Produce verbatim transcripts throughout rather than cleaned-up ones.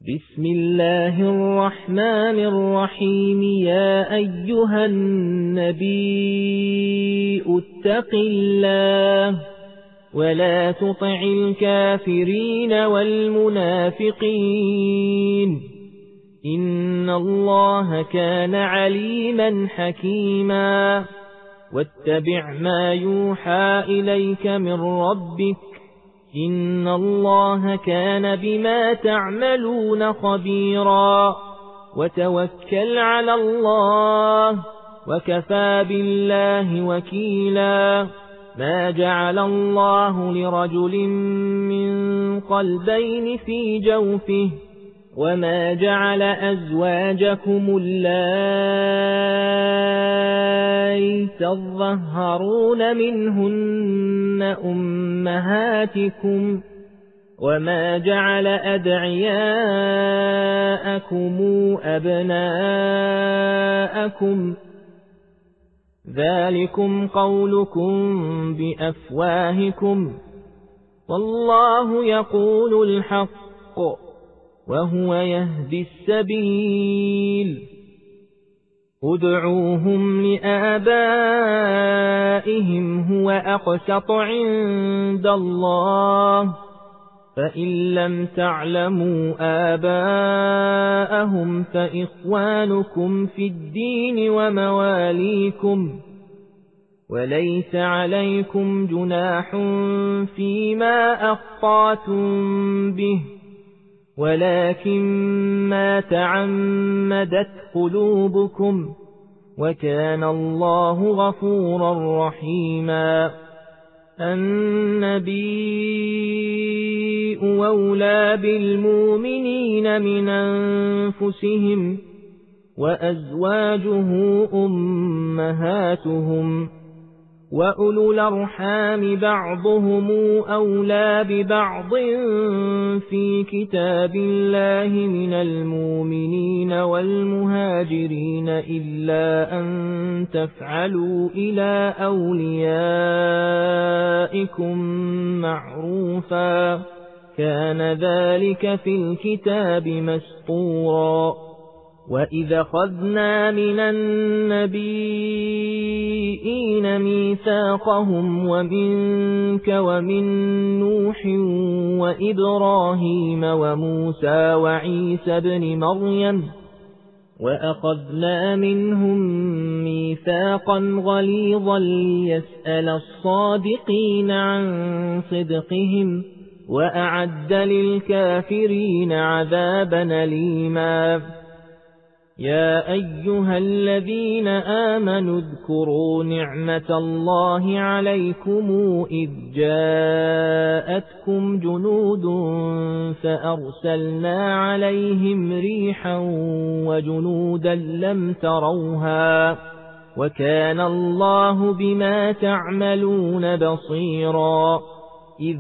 بسم الله الرحمن الرحيم. يا أيها النبي اتق الله ولا تطع الكافرين والمنافقين إن الله كان عليما حكيما. واتبع ما يوحى إليك من ربك إن الله كان بما تعملون خبيرا. وتوكل على الله وكفى بالله وكيلا. ما جعل الله لرجل من قلبين في جوفه وما جعل أزواجكم اللائي تظهرون منهن أمهاتكم وما جعل أدعياءكم أبناءكم ذلكم قولكم بأفواهكم والله يقول الحق وهو يهدي السبيل. ادعوهم لآبائهم هو أقسط عند الله فإن لم تعلموا آباءهم فإخوانكم في الدين ومواليكم وليس عليكم جناح فيما أخطأتم به ولكن ما تعمدت قلوبكم وكان الله غفورا رحيما. النبي أولى بالمؤمنين من أنفسهم وأزواجه أمهاتهم وأولو الأرحام بعضهم أولى ببعض في كتاب الله من المؤمنين والمهاجرين إلا أن تفعلوا إلى أوليائكم معروفا كان ذلك في الكتاب مسطورا. وإذا أخذنا من النبيين ميثاقهم ومنك ومن نوح وإبراهيم وموسى وعيسى بن مريم وأخذنا منهم ميثاقا غليظا ليسأل الصادقين عن صدقهم وأعد للكافرين عذابا أليما. يا أيها الذين آمنوا اذكروا نعمة الله عليكم إذ جاءتكم جنود فأرسلنا عليهم ريحا وجنودا لم تروها وكان الله بما تعملون بصيرا. إذ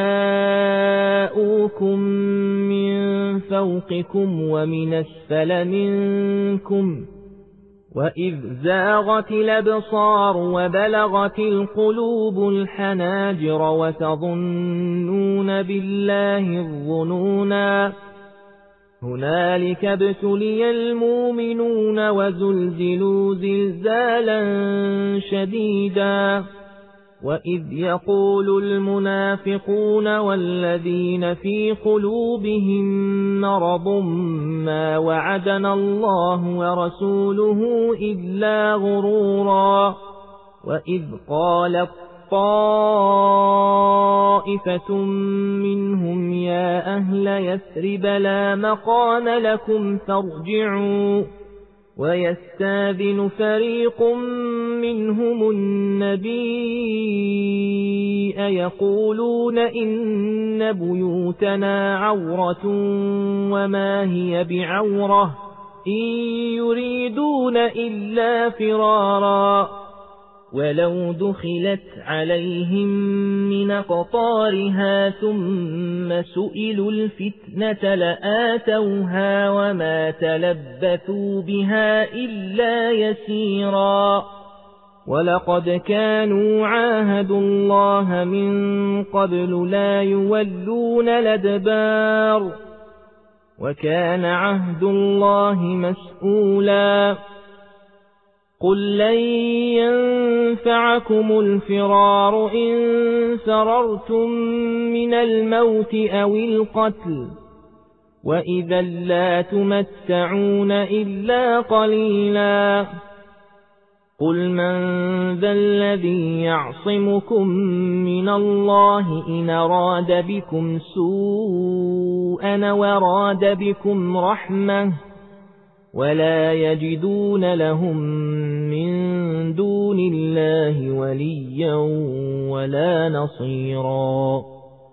جاءوكم من فوقكم ومن أسفل منكم وإذ زاغت الأبصار وبلغت القلوب الحناجر وتظنون بالله الظنونا. هنالك ابتلي المؤمنون وزلزلوا زلزالا شديدا. وإذ يقول المنافقون والذين في قلوبهم مرض ما وعدنا الله ورسوله إلا غرورا. وإذ قالت طائفة منهم يا أهل يثرب لا مقام لكم فارجعوا ويستاذن فريق منهم النبي يقولون إن بيوتنا عورة وما هي بعورة إن يريدون إلا فرارا. ولو دخلت عليهم من أقطارها ثم سئلوا الفتنة لآتوها وما تلبثوا بها إلا يسيرا. ولقد كانوا عاهدوا الله من قبل لا يولون الأدبار وكان عهد الله مسؤولا قل لن ينفعكم الفرار إن فررتم من الموت أو القتل وإذا لا تمتعون إلا قليلا قل من ذا الذي يعصمكم من الله إن أراد بكم سوءا وراد بكم رحمة ولا يجدون لهم من دون الله وليا ولا نصيرا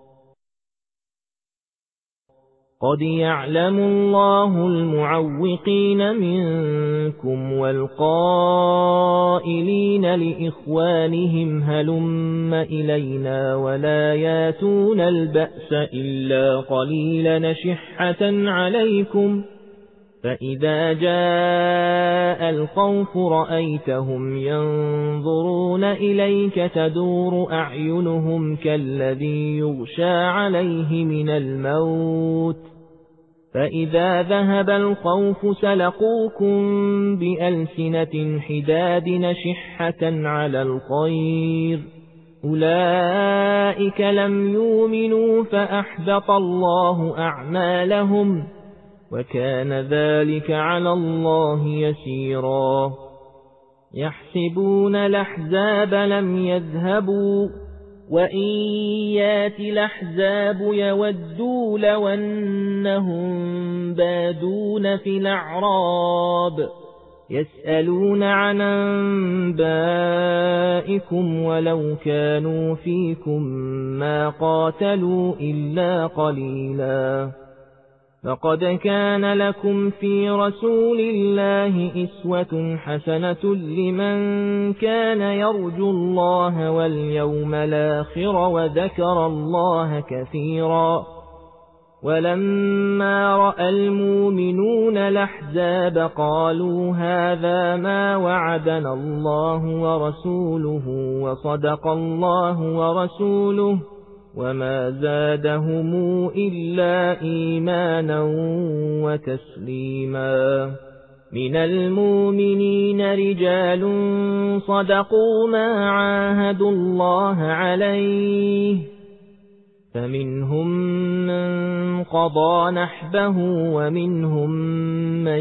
قد يعلم الله المعوقين منكم والقائلين لإخوانهم هلم إلينا ولا ياتون البأس إلا قليلا نشحة عليكم فإذا جاء الخوف رأيتهم ينظرون إليك تدور أعينهم كالذي يغشى عليه من الموت فإذا ذهب الخوف سلقوكم بألسنة حداد نشحة على الخير أولئك لم يؤمنوا فأحبط الله أعمالهم وكان ذلك على الله يسيرا يحسبون الأحزاب لم يذهبوا وإن يأتي الأحزاب يودوا لو أنهم بادون في الأعراب يسألون عن أنبائكم ولو كانوا فيكم ما قاتلوا إلا قليلا فقد كان لكم في رسول الله إسوة حسنة لمن كان يرجو الله واليوم الآخر وذكر الله كثيرا ولما رأى المؤمنون الأحزاب قالوا هذا ما وعدنا الله ورسوله وصدق الله ورسوله وما زادهم إلا إيمانا وتسليما من المؤمنين رجال صدقوا ما عاهدوا الله عليه فمنهم من قضى نحبه ومنهم من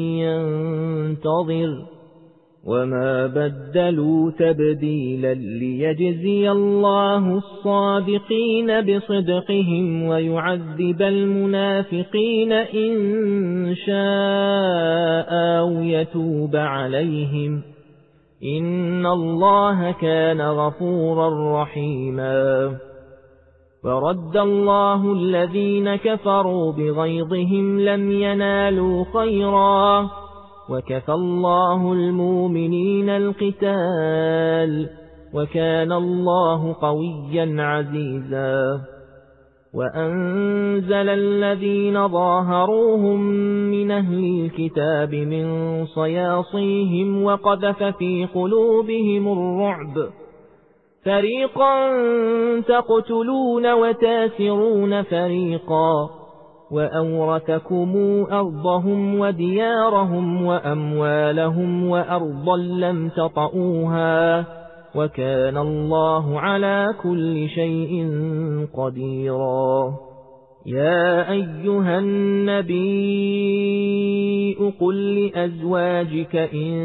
ينتظر وما بدلوا تبديلا ليجزي الله الصادقين بصدقهم ويعذب المنافقين إن شاء أو يتوب عليهم إن الله كان غفورا رحيما ورد الله الذين كفروا بغيظهم لم ينالوا خيرا وكفى الله المؤمنين القتال وكان الله قويا عزيزا وأنزل الذين ظاهروهم من أهل الكتاب من صياصيهم وقذف في قلوبهم الرعب فريقا تقتلون وتاسرون فريقا وأورثكم أرضهم وديارهم وأموالهم وأرضا لم تطئوها وكان الله على كل شيء قديرا يا أيها النبي قل لأزواجك إن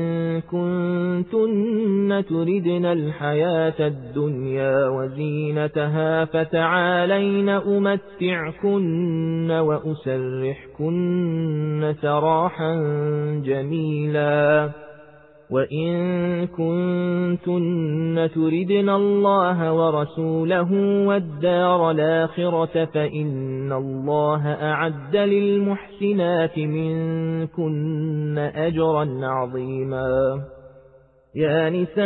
كنتن تردن الحياة الدنيا وزينتها فتعالين أمتعكن وأسرحكن سراحا جميلا وإن كنتن تردن الله ورسوله والدار الآخرة فإن الله أعد للمحسنات منكن أجرا عظيما يا نساء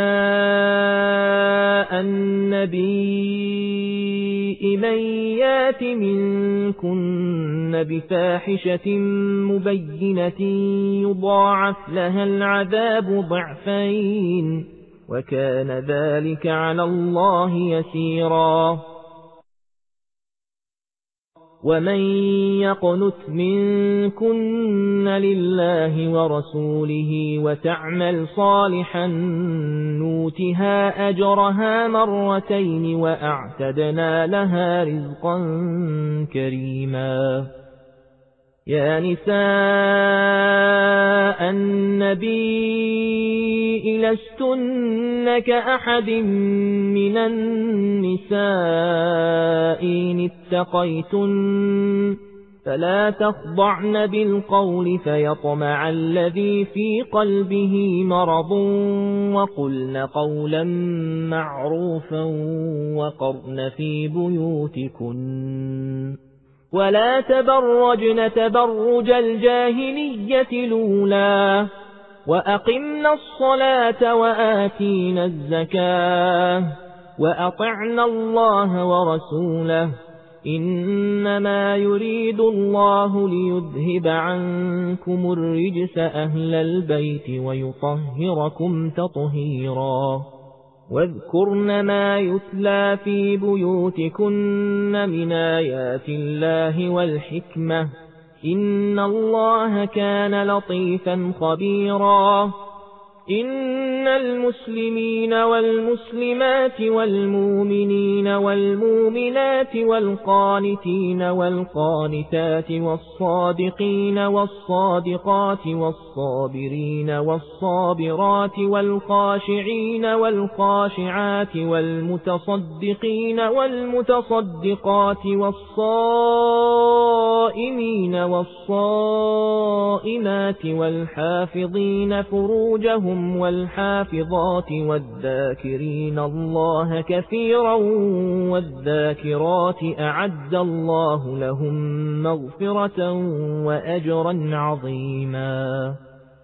النبي من يات منكن بفاحشة مبينة يضاعف لها العذاب ضعفين وكان ذلك على الله يسيرا ومن يقنت منكن لله ورسوله وتعمل صالحا نوتها أجرها مرتين وأعتدنا لها رزقا كريما. يا نساء النبي لستن كأحد من النساء إن اتقيتن فلا تخضعن بالقول فيطمع الذي في قلبه مرض وقلن قولا معروفا وقرن في بيوتكن ولا تبرجن تبرج الجاهلية الأولى وأقمنا الصلاة وآتينا الزكاة وأطعنا الله ورسوله إنما يريد الله ليذهب عنكم الرجس أهل البيت ويطهركم تطهيرا. واذكرن ما يتلى في بيوتكن من آيات الله والحكمة إن الله كان لطيفا خبيرا. إن المسلمين والمسلمات والمؤمنين والمؤمنات والقانتين والقانتات والصادقين والصادقات والصابرين والصابرات والخاشعين والخاشعات والمتصدقين والمتصدقات والصائمين والصائمات والحافظين فروجهم والحافظات والذاكرين الله كثيرا والذاكرات أعد الله لهم مغفرة وأجرا عظيما.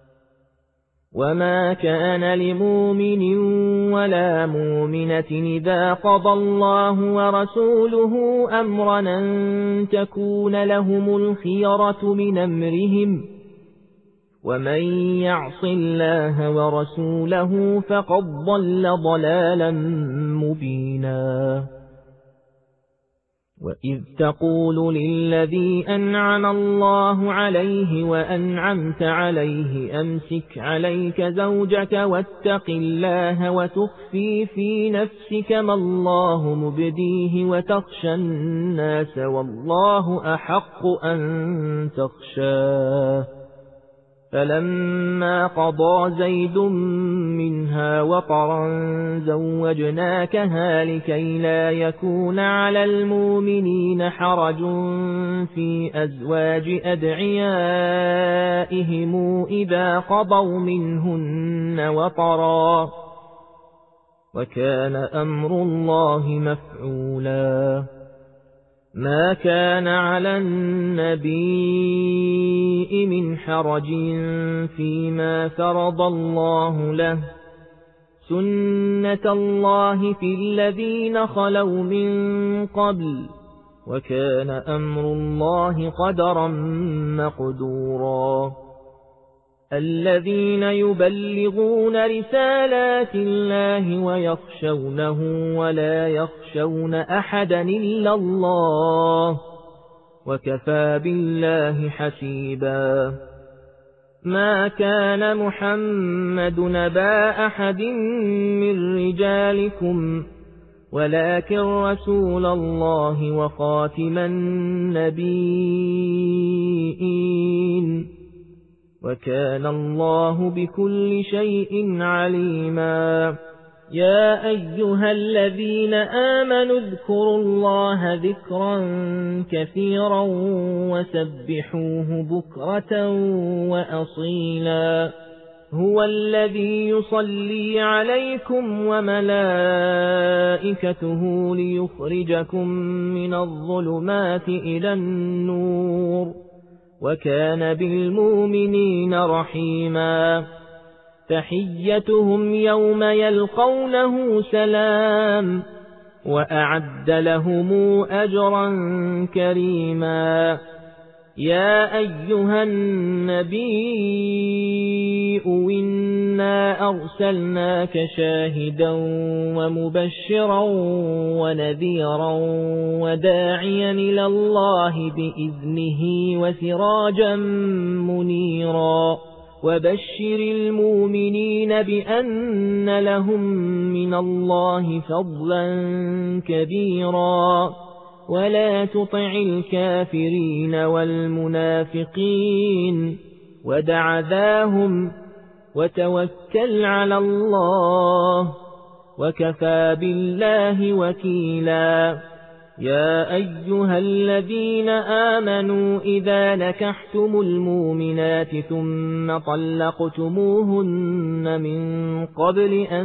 وما كان لمؤمن ولا مؤمنة إذا قضى الله ورسوله أمرا أن تكون لهم الخيرة من أمرهم ومن يعص الله ورسوله فقد ضل ضلالا مبينا. وإذ تقول للذي أنعم الله عليه وأنعمت عليه أمسك عليك زوجك واتق الله وتخفي في نفسك ما الله مبديه وتخشى الناس والله أحق أن تخشاه. فلما قضى زيد منها وطرا زوجناكها لكي لا يكون على المؤمنين حرج في أزواج أدعيائهم إذا قضوا منهن وطرا وكان أمر الله مفعولا. ما كان على النبي من حرج فيما فرض الله له سنة الله في الذين خلوا من قبل وكان أمر الله قدرا مقدورا. الذين يبلغون رسالات الله ويخشونه ولا يخشون أحدا إلا الله وكفى بالله حسيبا. ما كان محمد نبا أحد من رجالكم ولكن رسول الله وخاتم النبيين وكان الله بكل شيء عليما. يا أيها الذين آمنوا اذكروا الله ذكرا كثيرا وسبحوه بكرة وأصيلا. هو الذي يصلي عليكم وملائكته ليخرجكم من الظلمات إلى النور وكان بالمؤمنين رحيما. تحيتهم يوم يلقونه سلام وأعد لهم أجرا كريما. يا أيها النبي إنا أرسلناك شاهدا ومبشرا ونذيرا وداعيا إلى الله بإذنه وسراجا منيرا وبشر المؤمنين بأن لهم من الله فضلا كبيرا ولا تطع الكافرين والمنافقين ودع ذاهم وتوكل على الله وكفى بالله وكيلا يا أيها الذين آمنوا إذا نكحتم المؤمنات ثم طلقتموهن من قبل أن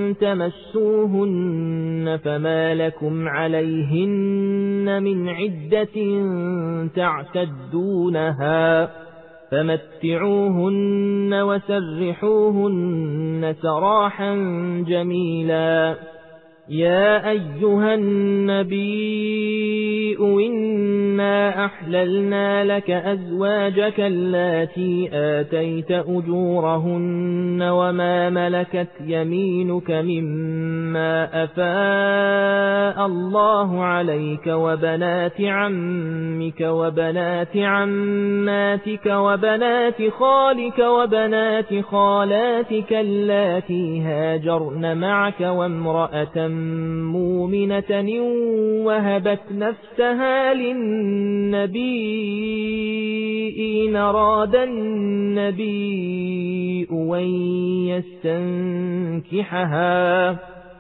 تمسوهن فما لكم عليهن من عدة تعتدونها فمتعوهن وسرحوهن سراحا جميلا يا أيها النبي إنا أحللنا لك أزواجك اللاتي آتيت أجورهن وما ملكت يمينك مما أفاء الله عليك وبنات عمك وبنات عماتك وبنات خالك وبنات خالاتك اللاتي هاجرن معك وامرأة مؤمنة وهبت نفسها للنبي إن أراد النبي أن يستنكحها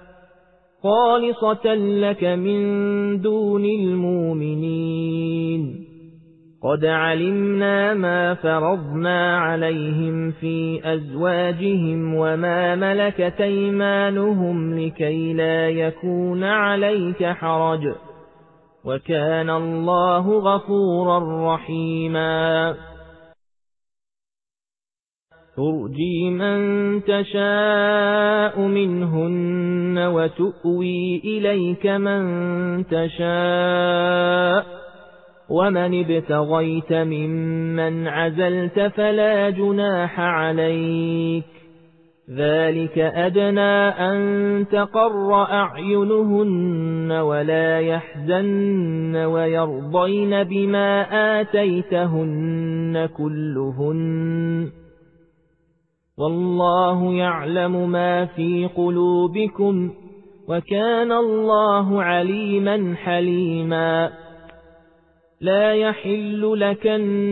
خالصة لك من دون المؤمنين قد علمنا ما فرضنا عليهم في أزواجهم وما ملكت أيمانهم لكي لا يكون عليك حرج وكان الله غفورا رحيما ترجي من تشاء منهن وتؤوي إليك من تشاء ومن ابتغيت ممن عزلت فلا جناح عليك ذلك أدنى أن تقر أعينهن ولا يحزن ويرضين بما آتيتهن كلهن والله يعلم ما في قلوبكم وكان الله عليما حليما لا يحل لك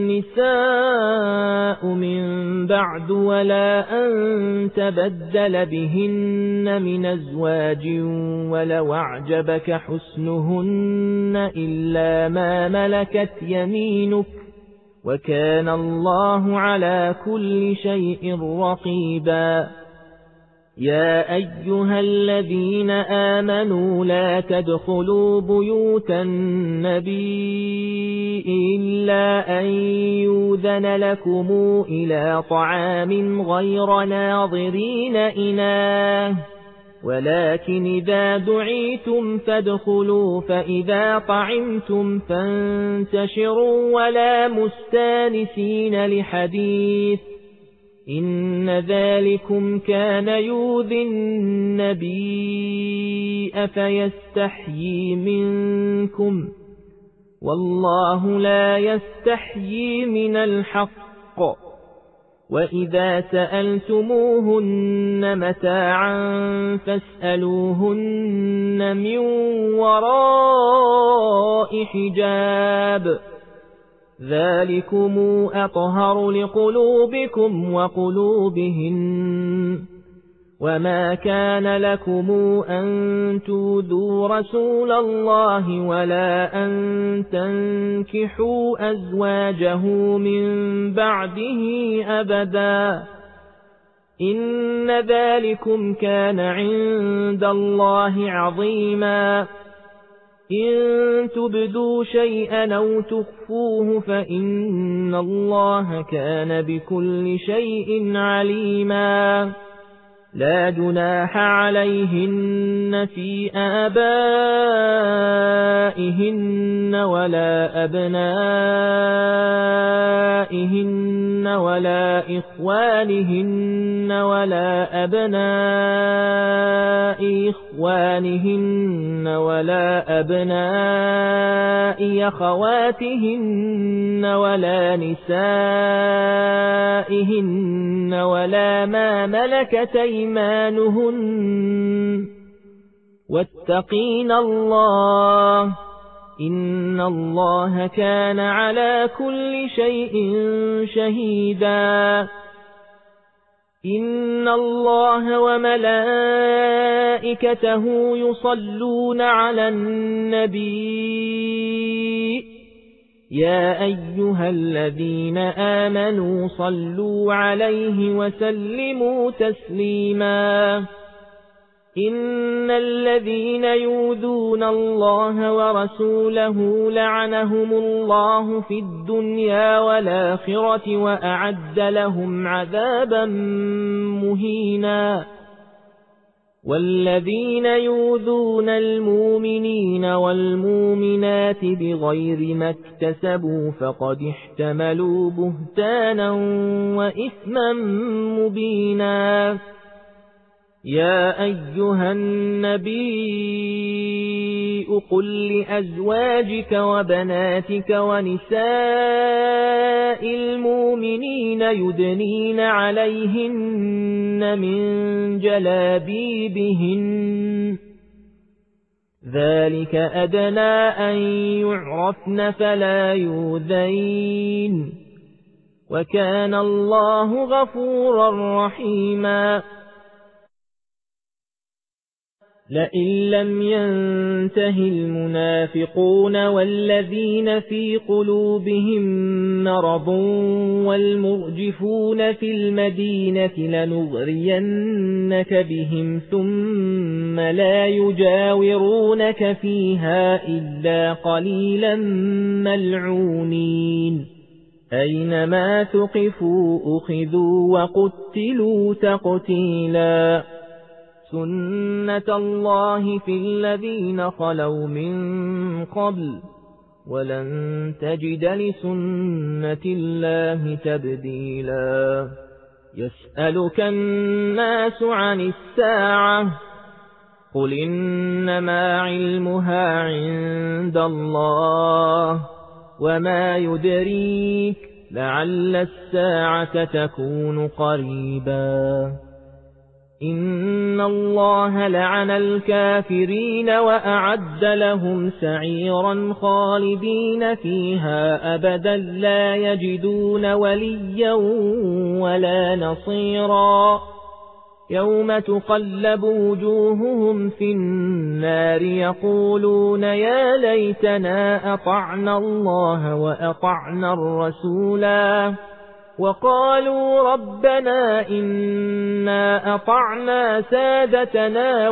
النساء من بعد ولا أن تبدل بهن من أزواج ولو أعجبك حسنهن إلا ما ملكت يمينك وكان الله على كل شيء رقيبا يا أيها الذين آمنوا لا تدخلوا بيوت النبي إلا أن يؤذن لكم إلى طعام غير ناظرين إناه ولكن إذا دعيتم فادخلوا فإذا طعمتم فانتشروا ولا مستانسين لحديث إن ذلكم كان يؤذي النبي فيستحيي منكم والله لا يستحيي من الحق وإذا سألتموهن متاعا فاسألوهن من وراء حجاب ذلكم أطهر لقلوبكم وقلوبهن وما كان لكم أن تؤذوا رسول الله ولا أن تنكحوا أزواجه من بعده أبدا إن ذلكم كان عند الله عظيما إن تبدوا شيئا أو تخفوه فإن الله كان بكل شيء عليما لا جناح عليهن في آبائهن ولا أبنائهن ولا إخوانهن ولا أبناء إخوانهن ولا أبناء أخواتهن ولا نسائهن ولا ما ملكت أيمانهن واتقين الله إن الله كان على كل شيء شهيدا إن الله وملائكته يصلون على النبي يا أيها الذين آمنوا صلوا عليه وسلموا تسليما إن الذين يؤذون الله ورسوله لعنهم الله في الدنيا والآخرة وأعد لهم عذابا مهينا والذين يؤذون المؤمنين والمؤمنات بغير ما اكتسبوا فقد احتملوا بهتانا وإثما مبينا يا أيها النبي قل لأزواجك وبناتك ونساء المؤمنين يدنين عليهن من جلابيبهن ذلك أدنى أن يعرفن فلا يؤذين وكان الله غفورا رحيما لئن لم ينته المنافقون والذين في قلوبهم مرض والمرجفون في المدينة لنغرينك بهم ثم لا يجاورونك فيها إلا قليلا ملعونين أينما ثقفوا أخذوا وقتلوا تقتيلا سنة الله في الذين خلوا من قبل ولن تجد لسنة الله تبديلا يسألك الناس عن الساعة قل إنما علمها عند الله وما يدريك لعل الساعة تكون قريبا إن الله لعن الكافرين وأعد لهم سعيرا خالدين فيها أبدا لا يجدون وليا ولا نصيرا يوم تقلب وجوههم في النار يقولون يا ليتنا أطعنا الله وأطعنا الرسولا وقالوا ربنا إنا أطعنا سادتنا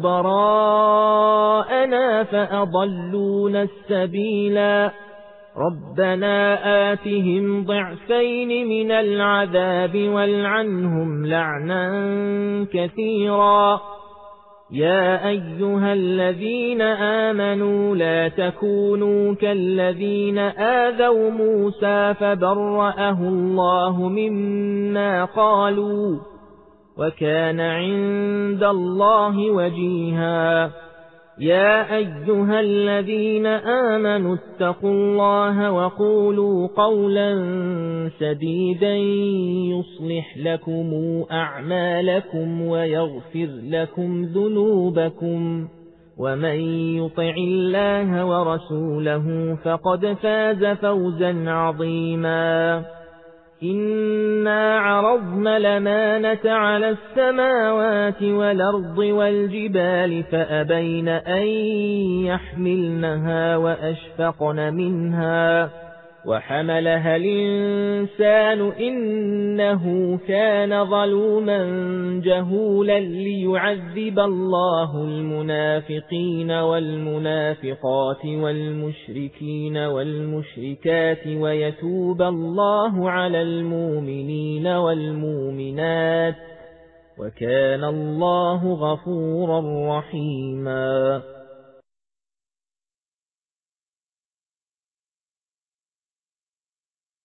وكبراءنا فأضلونا السبيلا ربنا آتهم ضعفين من العذاب والعنهم لعنا كثيرا يا أيها الذين آمنوا لا تكونوا كالذين آذوا موسى فبرأه الله مما قالوا وكان عند الله وجيها يا أيها الذين آمنوا اتقوا الله وقولوا قولا سديدا يصلح لكم أعمالكم ويغفر لكم ذنوبكم ومن يطع الله ورسوله فقد فاز فوزا عظيما إنا عرضنا الأمانة على السماوات والأرض والجبال فأبين أن يحملنها وأشفقن منها وحملها الإنسان إنه كان ظلوما جهولا ليعذب الله المنافقين والمنافقات والمشركين والمشركات ويتوب الله على المؤمنين والمؤمنات وكان الله غفورا رحيما.